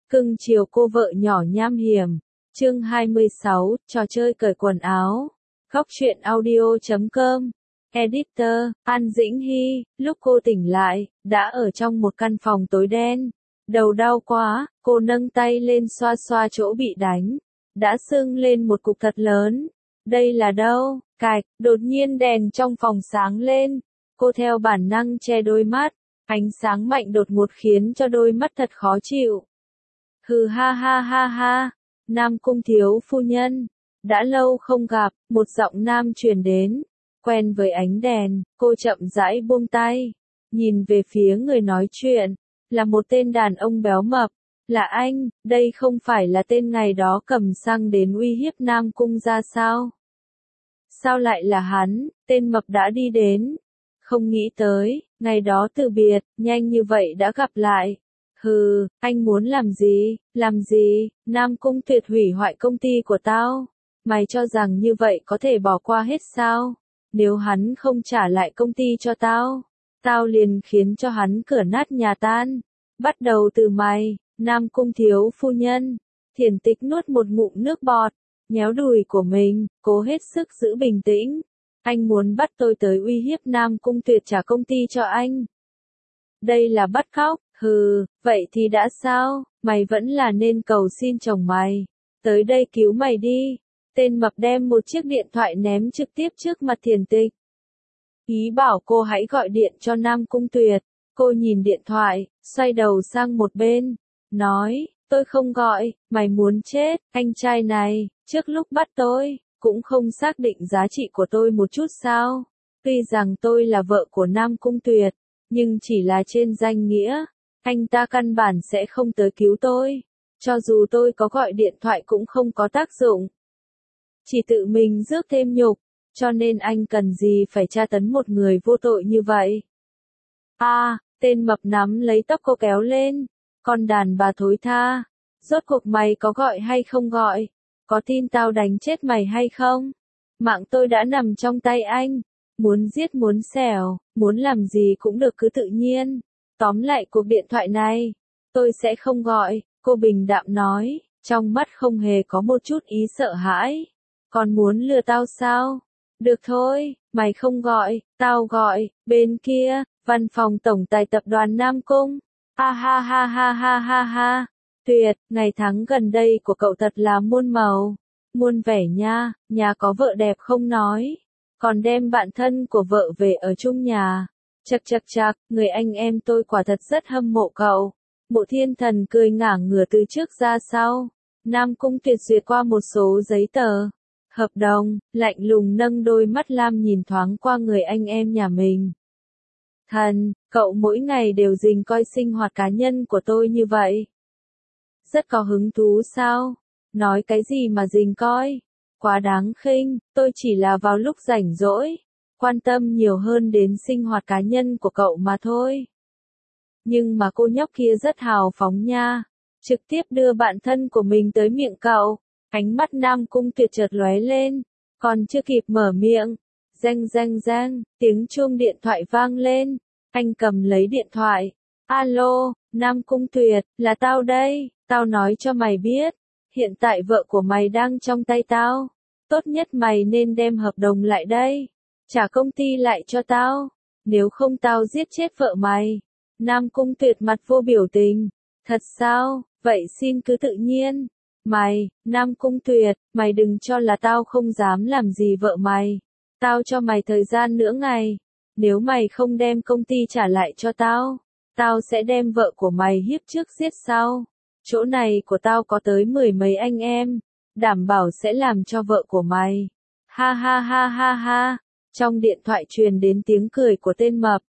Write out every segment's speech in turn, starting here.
Cưng chiều cô vợ nhỏ nham hiểm. Chương 26, trò chơi cởi quần áo. Góc truyện audio.com. Editor, An Dĩnh Hy, lúc cô tỉnh lại, đã ở trong một căn phòng tối đen. Đầu đau quá, cô nâng tay lên xoa xoa chỗ bị đánh. Đã sưng lên một cục thật lớn. Đây là đâu? Cạch, đột nhiên đèn trong phòng sáng lên. Cô theo bản năng che đôi mắt. Ánh sáng mạnh đột ngột khiến cho đôi mắt thật khó chịu. Hừ ha ha ha ha, Nam Cung thiếu phu nhân. Đã lâu không gặp, một giọng nam truyền đến. Quen với ánh đèn, cô chậm rãi buông tay. Nhìn về phía người nói chuyện, là một tên đàn ông béo mập. Là anh, đây không phải là tên ngày đó cầm xăng đến uy hiếp Nam Cung ra sao? Sao lại là hắn, tên mập đã đi đến? Không nghĩ tới, ngày đó từ biệt, nhanh như vậy đã gặp lại. Hừ, anh muốn làm gì, Nam Cung Tuyệt hủy hoại công ty của tao. Mày cho rằng như vậy có thể bỏ qua hết sao? Nếu hắn không trả lại công ty cho tao, tao liền khiến cho hắn cửa nát nhà tan. Bắt đầu từ mày, Nam Cung thiếu phu nhân. Thiền Tịch nuốt một ngụm nước bọt, nhéo đùi của mình, cố hết sức giữ bình tĩnh. Anh muốn bắt tôi tới uy hiếp Nam Cung Tuyệt trả công ty cho anh. Đây là bắt cóc. Hừ, vậy thì đã sao, mày vẫn là nên cầu xin chồng mày. Tới đây cứu mày đi. Tên mập đem một chiếc điện thoại ném trực tiếp trước mặt Thiền Tịch. Ý bảo cô hãy gọi điện cho Nam Cung Tuyệt. Cô nhìn điện thoại, xoay đầu sang một bên. Nói, tôi không gọi, mày muốn chết, anh trai này, trước lúc bắt tôi, cũng không xác định giá trị của tôi một chút sao. Tuy rằng tôi là vợ của Nam Cung Tuyệt, nhưng chỉ là trên danh nghĩa. Anh ta căn bản sẽ không tới cứu tôi. Cho dù tôi có gọi điện thoại cũng không có tác dụng. Chỉ tự mình rước thêm nhục. Cho nên anh cần gì phải tra tấn một người vô tội như vậy. Tên mập nắm lấy tóc cô kéo lên. Con đàn bà thối tha. Rốt cuộc mày có gọi hay không gọi? Có tin tao đánh chết mày hay không? Mạng tôi đã nằm trong tay anh. Muốn giết muốn xẻo, muốn làm gì cũng được cứ tự nhiên. Tóm lại cuộc điện thoại này, tôi sẽ không gọi, cô bình đạm nói, trong mắt không hề có một chút ý sợ hãi. Còn muốn lừa tao sao? Được thôi, mày không gọi, tao gọi, bên kia, văn phòng tổng tài tập đoàn Nam Cung. Ha ha ha ha ha ha ha, Tuyệt, ngày tháng gần đây của cậu thật là muôn màu, muôn vẻ nha, nhà có vợ đẹp không nói, còn đem bạn thân của vợ về ở chung nhà. Chậc, người anh em tôi quả thật rất hâm mộ cậu. Mộ Thiên Thần cười ngả ngửa từ trước ra sau. Nam Cung Tuyệt duyệt qua một số giấy tờ. Hợp đồng, lạnh lùng nâng đôi mắt lam nhìn thoáng qua người anh em nhà mình. Thần, cậu mỗi ngày đều rình coi sinh hoạt cá nhân của tôi như vậy. Rất có hứng thú sao? Nói cái gì mà rình coi? Quá đáng khinh, tôi chỉ là vào lúc rảnh rỗi. Quan tâm nhiều hơn đến sinh hoạt cá nhân của cậu mà thôi. Nhưng mà cô nhóc kia rất hào phóng nha. Trực tiếp đưa bạn thân của mình tới miệng cậu. Ánh mắt Nam Cung Tuyệt chợt lóe lên. Còn chưa kịp mở miệng. Reng, tiếng chuông điện thoại vang lên. Anh cầm lấy điện thoại. Alo, Nam Cung Tuyệt, là tao đây. Tao nói cho mày biết. Hiện tại vợ của mày đang trong tay tao. Tốt nhất mày nên đem hợp đồng lại đây. Trả công ty lại cho tao. Nếu không tao giết chết vợ mày. Nam Cung Tuyệt mặt vô biểu tình. Thật sao? Vậy xin cứ tự nhiên. Nam Cung Tuyệt, mày đừng cho là tao không dám làm gì vợ mày. Tao cho mày thời gian nửa ngày. Nếu mày không đem công ty trả lại cho tao, tao sẽ đem vợ của mày hiếp trước giết sau. Chỗ này của tao có tới 10 mấy anh em. Đảm bảo sẽ làm cho vợ của mày. Ha ha ha ha ha. Trong điện thoại truyền đến tiếng cười của tên mập.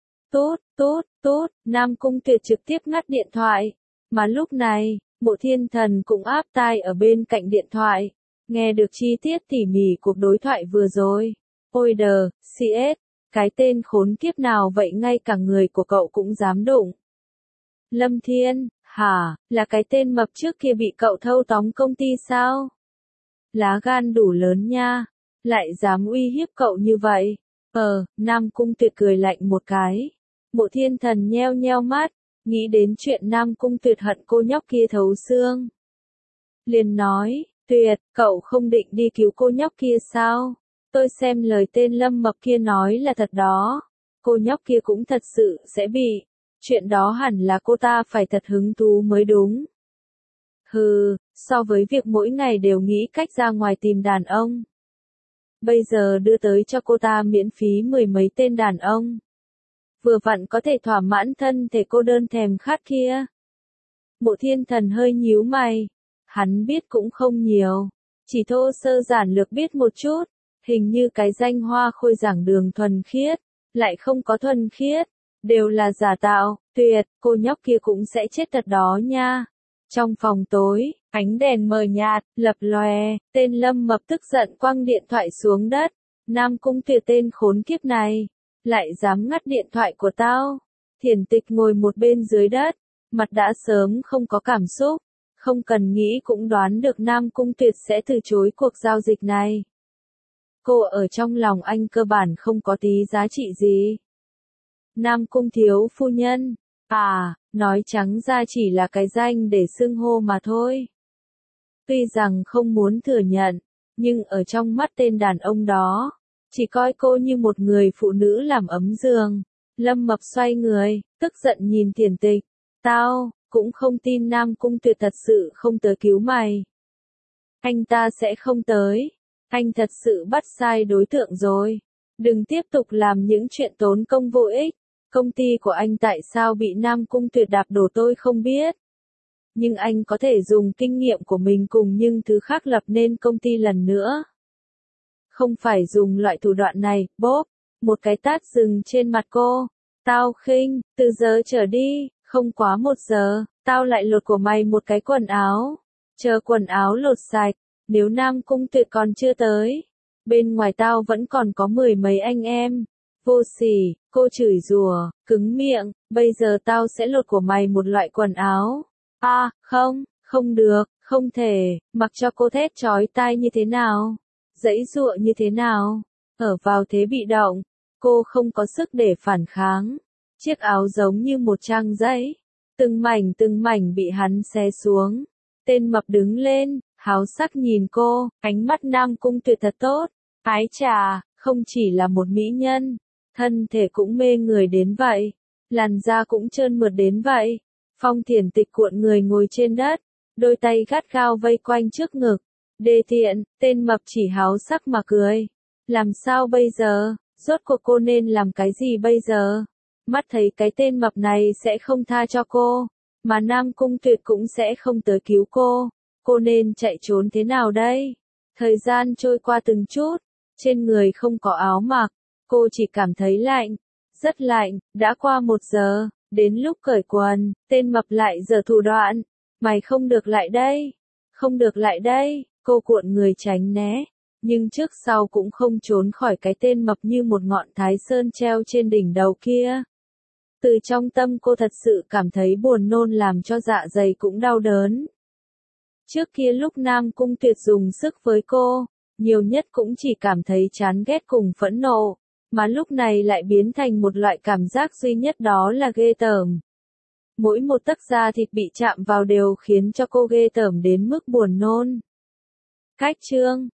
Tút, Nam Cung Tuyệt trực tiếp ngắt điện thoại. Mà lúc này, Mộ Thiên Thần cũng áp tai ở bên cạnh điện thoại. Nghe được chi tiết tỉ mỉ cuộc đối thoại vừa rồi. Ôi đờ, CS, cái tên khốn kiếp nào vậy ngay cả người của cậu cũng dám đụng. Lâm Thiên, hả, là cái tên mập trước kia bị cậu thâu tóm công ty sao? Lá gan đủ lớn nha. Lại dám uy hiếp cậu như vậy. Nam Cung Tuyệt cười lạnh một cái. Mộ Thiên Thần nheo nheo mắt. nghĩ đến chuyện Nam Cung Tuyệt hận cô nhóc kia thấu xương. Liền nói, Tuyệt, cậu không định đi cứu cô nhóc kia sao? Tôi xem lời tên Lâm Mập kia nói là thật đó. Cô nhóc kia cũng thật sự sẽ bị. Chuyện đó hẳn là cô ta phải thật hứng thú mới đúng. Hừ, so với việc mỗi ngày đều nghĩ cách ra ngoài tìm đàn ông. Bây giờ đưa tới cho cô ta miễn phí 10 mấy tên đàn ông. Vừa vặn có thể thỏa mãn thân thể cô đơn thèm khát kia. Mộ Thiên Thần hơi nhíu mày. Hắn biết cũng không nhiều. Chỉ thô sơ giản lược biết một chút. Hình như cái danh Hoa Khôi giảng đường thuần khiết. Lại không có thuần khiết. Đều là giả tạo. Tuyệt, cô nhóc kia cũng sẽ chết thật đó nha. Trong phòng tối, ánh đèn mờ nhạt, lập lòe, tên Lâm Mập tức giận quăng điện thoại xuống đất. Nam Cung Tuyệt tên khốn kiếp này. Lại dám ngắt điện thoại của tao. Thiền Tịch ngồi một bên dưới đất. Mặt đã sớm không có cảm xúc. Không cần nghĩ cũng đoán được Nam Cung Tuyệt sẽ từ chối cuộc giao dịch này. Cô ở trong lòng anh cơ bản không có tí giá trị gì. Nam Cung thiếu phu nhân. À, nói trắng ra chỉ là cái danh để xưng hô mà thôi. Tuy rằng không muốn thừa nhận, nhưng ở trong mắt tên đàn ông đó, chỉ coi cô như một người phụ nữ làm ấm giường. Lâm Mập xoay người, tức giận nhìn Thiền Tịch. Tao cũng không tin Nam Cung Tuyệt thật sự không tới cứu mày. Anh ta sẽ không tới. Anh thật sự bắt sai đối tượng rồi. Đừng tiếp tục làm những chuyện tốn công vô ích. Công ty của anh tại sao bị Nam Cung Tuyệt đạp đổ tôi không biết. Nhưng anh có thể dùng kinh nghiệm của mình cùng những thứ khác lập nên công ty lần nữa. Không phải dùng loại thủ đoạn này, bốp. Một cái tát dừng trên mặt cô. Tao khinh, từ giờ trở đi, không quá 1 giờ, tao lại lột của mày một cái quần áo. Chờ quần áo lột sạch, nếu Nam Cung Tuyệt còn chưa tới. Bên ngoài tao vẫn còn có 10 mấy anh em. Vô sỉ, cô chửi rủa, cứng miệng, bây giờ tao sẽ lột của mày một loại quần áo. À, không, không được, không thể, mặc cho cô thét chói tai như thế nào, giãy giụa như thế nào, ở vào thế bị động, cô không có sức để phản kháng. Chiếc áo giống như một trang giấy, từng mảnh bị hắn xé xuống. Tên Mập đứng lên, háo sắc nhìn cô, ánh mắt Nam Cung Tuyệt thật tốt. Ái chà, không chỉ là một mỹ nhân, thân thể cũng mê người đến vậy, làn da cũng trơn mượt đến vậy. Phong Thiền Tịch cuộn người ngồi trên đất, đôi tay gắt gao vây quanh trước ngực. Đê tiện, tên Mập chỉ háo sắc mà cười. Làm sao bây giờ, rốt cuộc cô nên làm cái gì bây giờ? Mắt thấy cái tên Mập này sẽ không tha cho cô, mà Nam Cung Tuyệt cũng sẽ không tới cứu cô. Cô nên chạy trốn thế nào đây? Thời gian trôi qua từng chút, trên người không có áo mặc, cô chỉ cảm thấy lạnh, rất lạnh. Đã qua 1 giờ, đến lúc cởi quần, tên Mập lại giở thủ đoạn. Mày không được lại đây, không được lại đây, cô cuộn người tránh né. Nhưng trước sau cũng không trốn khỏi cái tên Mập như một ngọn Thái Sơn treo trên đỉnh đầu kia. Từ trong tâm cô thật sự cảm thấy buồn nôn làm cho dạ dày cũng đau đớn. Trước kia lúc Nam Cung Tuyệt dùng sức với cô, nhiều nhất cũng chỉ cảm thấy chán ghét cùng phẫn nộ, mà lúc này lại biến thành một loại cảm giác duy nhất, đó là ghê tởm. Mỗi một tấc da thịt bị chạm vào đều khiến cho cô ghê tởm đến mức buồn nôn. Cách chương